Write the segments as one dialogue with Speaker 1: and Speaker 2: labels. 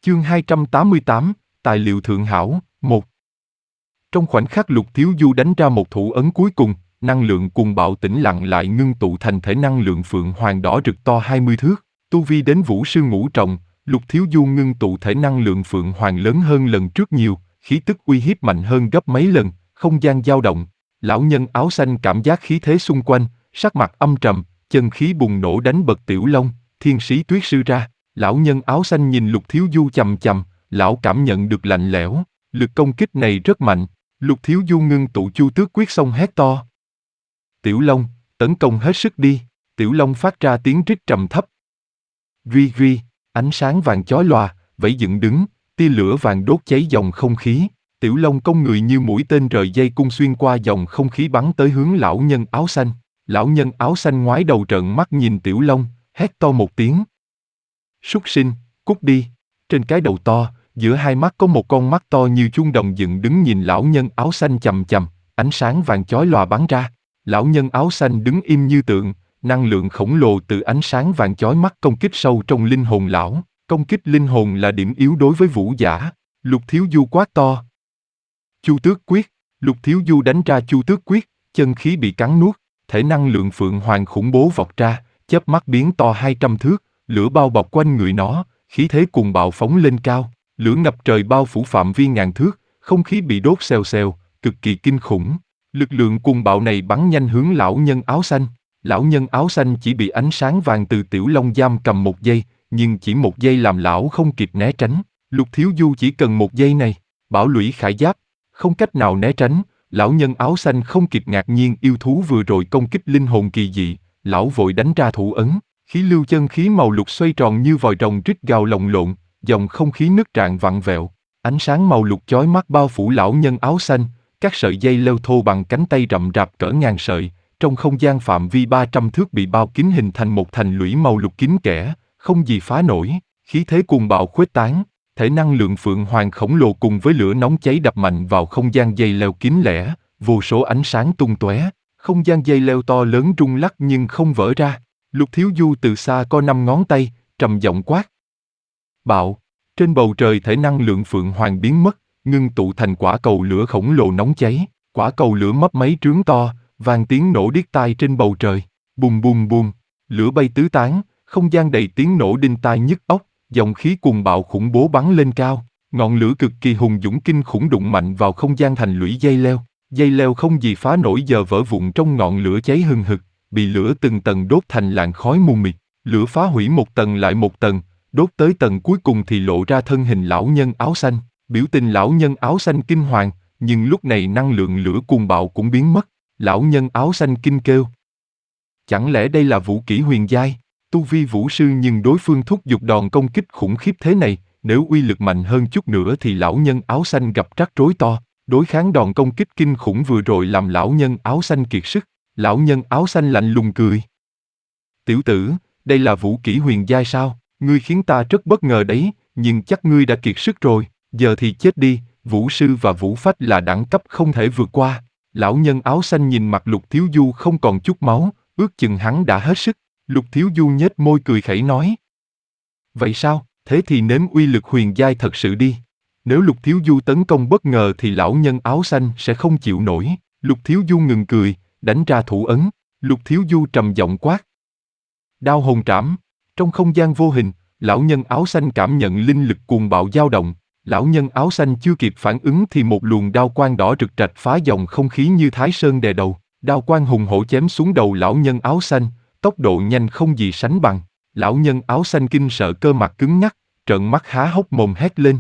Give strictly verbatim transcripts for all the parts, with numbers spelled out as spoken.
Speaker 1: Chương hai trăm tám mươi tám, Tài liệu thượng hảo, một. Trong khoảnh khắc Lục Thiếu Du đánh ra một thủ ấn cuối cùng, năng lượng cuồng bạo tĩnh lặng lại ngưng tụ thành thể năng lượng phượng hoàng đỏ rực to hai mươi thước. Tu vi đến vũ sư ngũ trọng, Lục Thiếu Du ngưng tụ thể năng lượng phượng hoàng lớn hơn lần trước nhiều, khí tức uy hiếp mạnh hơn gấp mấy lần, không gian dao động. Lão nhân áo xanh cảm giác khí thế xung quanh, sắc mặt âm trầm, chân khí bùng nổ đánh bật Tiểu Long, Thiên Sĩ Tuyết Sư ra. Lão nhân áo xanh nhìn Lục Thiếu Du chằm chằm, lão cảm nhận được lạnh lẽo, lực công kích này rất mạnh. Lục Thiếu Du ngưng tụ Chu Tước Quyết xong hét to. Tiểu Long, tấn công hết sức đi. Tiểu Long phát ra tiếng rít trầm thấp. Duy duy, ánh sáng vàng chói lòa, vẫy dựng đứng, tia lửa vàng đốt cháy dòng không khí. Tiểu Long cong người như mũi tên rời dây cung xuyên qua dòng không khí bắn tới hướng lão nhân áo xanh. Lão nhân áo xanh ngoái đầu trợn mắt nhìn Tiểu Long, hét to một tiếng. Súc sinh, cút đi. Trên cái đầu to, giữa hai mắt có một con mắt to như chuông đồng dựng đứng nhìn lão nhân áo xanh chằm chằm, ánh sáng vàng chói lòa bắn ra. Lão nhân áo xanh đứng im như tượng, năng lượng khổng lồ từ ánh sáng vàng chói mắt công kích sâu trong linh hồn lão. Công kích linh hồn là điểm yếu đối với vũ giả. Lục Thiếu Du quát to. Chu Tước Quyết. Lục Thiếu Du đánh ra Chu Tước Quyết, chân khí bị cắn nuốt, thể năng lượng phượng hoàng khủng bố vọt ra, chớp mắt biến to hai trăm thước, lửa bao bọc quanh người nó, khí thế cuồng bạo phóng lên cao, lửa ngập trời bao phủ phạm vi ngàn thước, không khí bị đốt xèo xèo, cực kỳ kinh khủng. Lực lượng cuồng bạo này bắn nhanh hướng lão nhân áo xanh. Lão nhân áo xanh chỉ bị ánh sáng vàng từ Tiểu Long giam cầm một giây, nhưng chỉ một giây làm lão không kịp né tránh. Lục Thiếu Du chỉ cần một giây này, bảo lũy khải giáp, không cách nào né tránh. Lão nhân áo xanh không kịp ngạc nhiên yêu thú vừa rồi công kích linh hồn kỳ dị, lão vội đánh ra thủ ấn, khí lưu chân khí màu lục xoay tròn như vòi rồng rít gào lồng lộn, dòng không khí nứt rạn vặn vẹo, ánh sáng màu lục chói mắt bao phủ lão nhân áo xanh, các sợi dây leo thô bằng cánh tay rậm rạp cỡ ngàn sợi, trong không gian phạm vi ba trăm thước bị bao kín hình thành một thành lũy màu lục kín kẽ, không gì phá nổi, khí thế cuồng bạo khuếch tán. Thể năng lượng phượng hoàng khổng lồ cùng với lửa nóng cháy đập mạnh vào không gian dây leo kín lẻ, vô số ánh sáng tung tóe, không gian dây leo to lớn rung lắc nhưng không vỡ ra. Lục Thiếu Du từ xa co năm ngón tay, trầm giọng quát. Bạo, trên bầu trời thể năng lượng phượng hoàng biến mất, ngưng tụ thành quả cầu lửa khổng lồ nóng cháy, quả cầu lửa mấp máy trướng to, vang tiếng nổ điếc tai trên bầu trời, bùm bùm bùm, lửa bay tứ tán, không gian đầy tiếng nổ đinh tai nhức óc. Dòng khí cuồng bạo khủng bố bắn lên cao, ngọn lửa cực kỳ hùng dũng kinh khủng đụng mạnh vào không gian thành lũy dây leo. Dây leo không gì phá nổi giờ vỡ vụn trong ngọn lửa cháy hừng hực, bị lửa từng tầng đốt thành làn khói mù mịt. Lửa phá hủy một tầng lại một tầng, đốt tới tầng cuối cùng thì lộ ra thân hình lão nhân áo xanh. Biểu tình lão nhân áo xanh kinh hoàng, nhưng lúc này năng lượng lửa cuồng bạo cũng biến mất. Lão nhân áo xanh kinh kêu. Chẳng lẽ đây là vũ kỹ huyền giai? Tu vi vũ sư nhưng đối phương thúc giục đòn công kích khủng khiếp thế này, nếu uy lực mạnh hơn chút nữa thì lão nhân áo xanh gặp rắc rối to. Đối kháng đòn công kích kinh khủng vừa rồi làm lão nhân áo xanh kiệt sức. Lão nhân áo xanh lạnh lùng cười. Tiểu tử, đây là vũ kỹ huyền giai sao? Ngươi khiến ta rất bất ngờ đấy, nhưng chắc ngươi đã kiệt sức rồi, giờ thì chết đi, vũ sư và vũ phách là đẳng cấp không thể vượt qua. Lão nhân áo xanh nhìn mặt Lục Thiếu Du không còn chút máu, ước chừng hắn đã hết sức. Lục Thiếu Du nhếch môi cười khẩy nói. Vậy sao, thế thì nếm uy lực huyền giai thật sự đi. Nếu Lục Thiếu Du tấn công bất ngờ thì lão nhân áo xanh sẽ không chịu nổi. Lục Thiếu Du ngừng cười, đánh ra thủ ấn. Lục Thiếu Du trầm giọng quát. Đao hồn trảm. Trong không gian vô hình, lão nhân áo xanh cảm nhận linh lực cuồng bạo dao động. Lão nhân áo xanh chưa kịp phản ứng thì một luồng đao quang đỏ rực rạch phá dòng không khí như thái sơn đè đầu. Đao quang hùng hổ chém xuống đầu lão nhân áo xanh. Tốc độ nhanh không gì sánh bằng, lão nhân áo xanh kinh sợ cơ mặt cứng nhắc, trợn mắt há hốc mồm hét lên.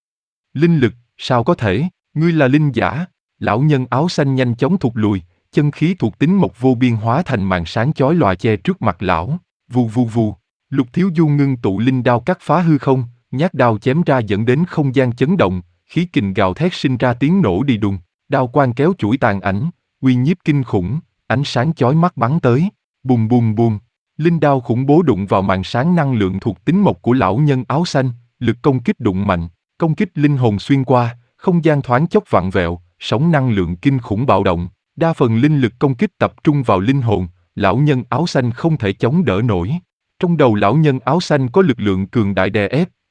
Speaker 1: Linh lực, sao có thể, ngươi là linh giả? Lão nhân áo xanh nhanh chóng thụt lùi, chân khí thuộc tính mộc vô biên hóa thành màn sáng chói lòa che trước mặt lão, vù vù vù. Lục Thiếu Du ngưng tụ linh đao cắt phá hư không, nhát đao chém ra dẫn đến không gian chấn động, khí kình gào thét sinh ra tiếng nổ đi đùng, đao quang kéo chuỗi tàn ảnh, uy nhiếp kinh khủng, ánh sáng chói mắt bắn tới. Bùm bùm bùm, linh đao khủng bố đụng vào màn sáng năng lượng thuộc tính mộc của lão nhân áo xanh, lực công kích đụng mạnh, công kích linh hồn xuyên qua, không gian thoáng chốc vặn vẹo, sóng năng lượng kinh khủng bạo động, đa phần linh lực công kích tập trung vào linh hồn, lão nhân áo xanh không thể chống đỡ nổi. Trong đầu lão nhân áo xanh có lực lượng cường đại đè ép,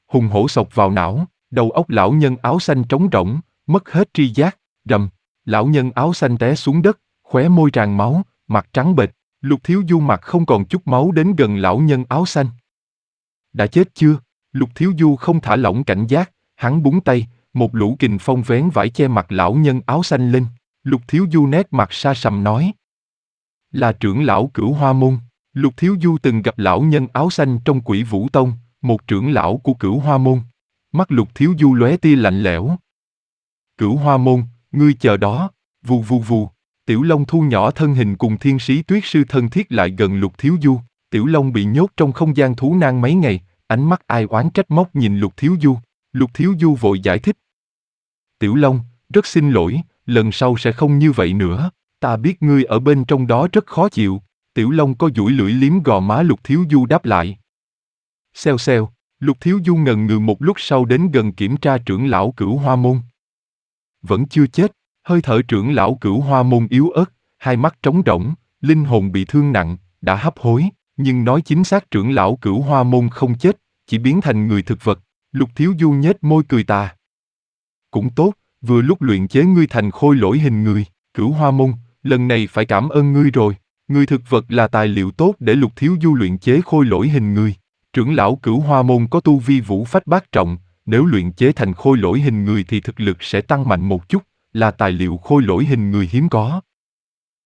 Speaker 1: hùng hổ xộc vào não, đầu óc lão nhân áo xanh trống rỗng, mất hết tri giác, rầm. Lão nhân áo xanh té xuống đất, khóe môi tràn máu, mặt trắng bệch. Lục Thiếu Du mặt không còn chút máu đến gần lão nhân áo xanh. Đã chết chưa? Lục Thiếu Du không thả lỏng cảnh giác, hắn búng tay, một lũ kình phong vén vải che mặt lão nhân áo xanh lên. Lục Thiếu Du nét mặt sa sầm nói: là trưởng lão Cửu Hoa Môn. Lục Thiếu Du từng gặp lão nhân áo xanh trong Quỷ Vũ Tông, một trưởng lão của Cửu Hoa Môn. Mắt Lục Thiếu Du lóe tia lạnh lẽo. Cửu Hoa Môn, ngươi chờ đó. Vù vù vù. Tiểu Long thu nhỏ thân hình cùng Thiên Sĩ Tuyết Sư thân thiết lại gần Lục Thiếu Du. Tiểu Long bị nhốt trong không gian thú nan mấy ngày, ánh mắt ai oán trách móc nhìn Lục Thiếu Du. Lục Thiếu Du vội giải thích: Tiểu Long, rất xin lỗi, lần sau sẽ không như vậy nữa. Ta biết ngươi ở bên trong đó rất khó chịu. Tiểu Long có duỗi lưỡi liếm gò má Lục Thiếu Du đáp lại. Xèo xèo. Lục Thiếu Du ngần ngừ một lúc sau đến gần kiểm tra trưởng lão Cửu Hoa Môn. Vẫn chưa chết. Hơi thở trưởng lão Cửu Hoa Môn yếu ớt, hai mắt trống rỗng, linh hồn bị thương nặng, đã hấp hối, nhưng nói chính xác trưởng lão Cửu Hoa Môn không chết, chỉ biến thành người thực vật. Lục Thiếu Du nhếch môi cười tà. Cũng tốt, vừa lúc luyện chế ngươi thành khôi lỗi hình người. Cửu Hoa Môn, lần này phải cảm ơn ngươi rồi. Người thực vật là tài liệu tốt để Lục Thiếu Du luyện chế khôi lỗi hình người. Trưởng lão Cửu Hoa Môn có tu vi vũ phách bát trọng, nếu luyện chế thành khôi lỗi hình người thì thực lực sẽ tăng mạnh một chút, là tài liệu khôi lỗi hình người hiếm có.